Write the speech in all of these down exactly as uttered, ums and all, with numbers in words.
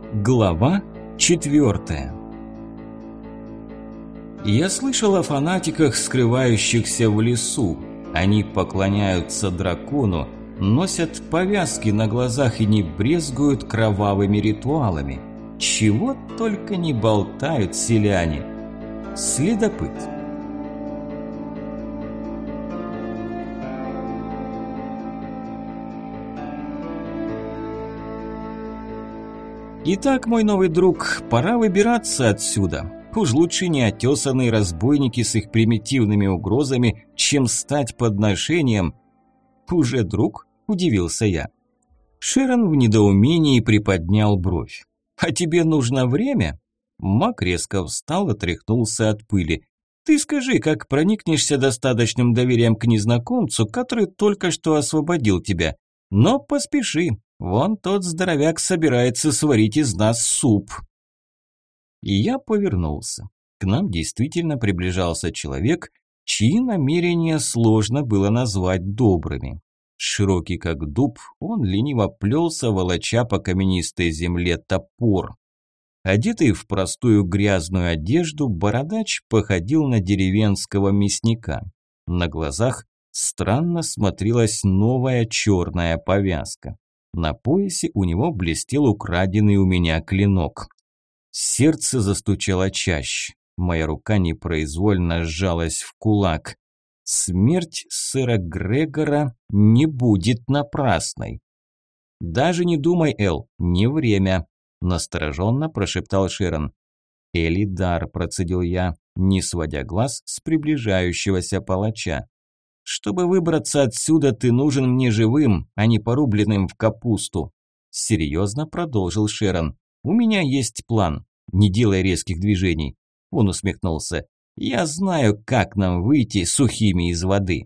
Глава четвертая. Я слышал о фанатиках, скрывающихся в лесу. Они поклоняются дракону, носят повязки на глазах и не брезгуют кровавыми ритуалами. Чего только не болтают селяне. Следопыт. Итак, мой новый друг, пора выбираться отсюда. Уж лучше неотесанные разбойники с их примитивными угрозами, чем стать подношением. Уже друг? Удивился я. Шерон в недоумении приподнял бровь. А тебе нужно время? Маг резко встал и отряхнулся от пыли. Ты скажи, как проникнешься достаточным доверием к незнакомцу, который только что освободил тебя. Но поспеши. Вон тот здоровяк собирается сварить из нас суп. И я повернулся. К нам действительно приближался человек, чьи намерения сложно было назвать добрыми. Широкий как дуб, он лениво плелся, волоча по каменистой земле топор. Одетый в простую грязную одежду, бородач походил на деревенского мясника. На глазах странно смотрелась новая черная повязка. На поясе у него блестел украденный у меня клинок. Сердце застучало чаще. Моя рука непроизвольно сжалась в кулак. Смерть сэра Грегора не будет напрасной. «Даже не думай, Эл, не время», – настороженно прошептал Шерон. «Элидар», – процедил я, не сводя глаз с приближающегося палача. «Чтобы выбраться отсюда, ты нужен мне живым, а не порубленным в капусту», – серьезно продолжил Шерон. «У меня есть план. Не делай резких движений». Он усмехнулся. «Я знаю, как нам выйти сухими из воды».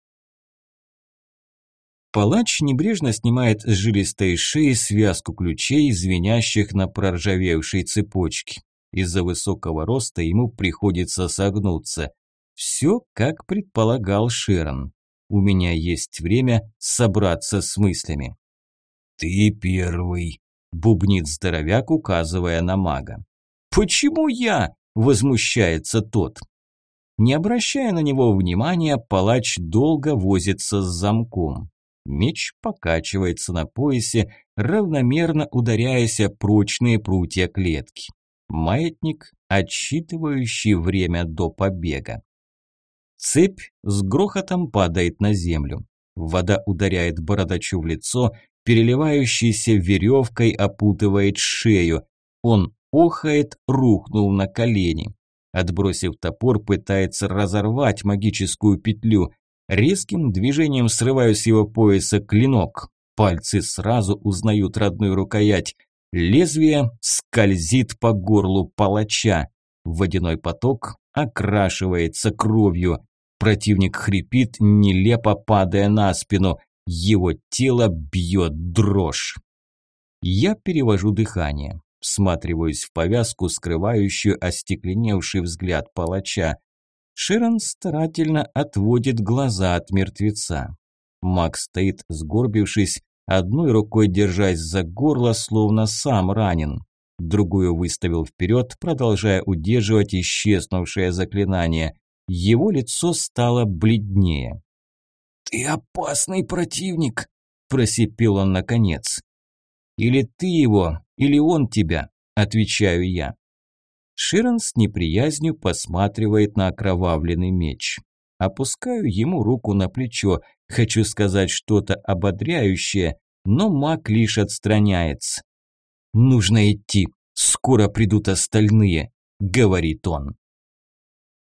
Палач небрежно снимает с жилистой шеи связку ключей, звенящих на проржавевшей цепочке. Из-за высокого роста ему приходится согнуться. Все, как предполагал Шерон. У меня есть время собраться с мыслями. «Ты первый», – бубнит здоровяк, указывая на мага. «Почему я?» – возмущается тот. Не обращая на него внимания, палач долго возится с замком. Меч покачивается на поясе, равномерно ударяясь о прочные прутья клетки. Маятник, отсчитывающий время до побега. Цепь с грохотом падает на землю. Вода ударяет бородачу в лицо, переливающейся веревкой опутывает шею. Он охает, рухнул на колени. Отбросив топор, пытается разорвать магическую петлю. Резким движением срываю с его пояса клинок. Пальцы сразу узнают родную рукоять. Лезвие скользит по горлу палача. Водяной поток окрашивается кровью. Противник хрипит, нелепо падая на спину. Его тело бьет дрожь. Я перевожу дыхание. Всматриваюсь в повязку, скрывающую остекленевший взгляд палача. Шерон старательно отводит глаза от мертвеца. Маг стоит, сгорбившись, одной рукой держась за горло, словно сам ранен. Другую выставил вперед, продолжая удерживать исчезнувшее заклинание. Его лицо стало бледнее. «Ты опасный противник», – просипел он наконец. «Или ты его, или он тебя», – отвечаю я. Шерон с неприязнью посматривает на окровавленный меч. Опускаю ему руку на плечо, хочу сказать что-то ободряющее, но маг лишь отстраняется. «Нужно идти, скоро придут остальные», – говорит он.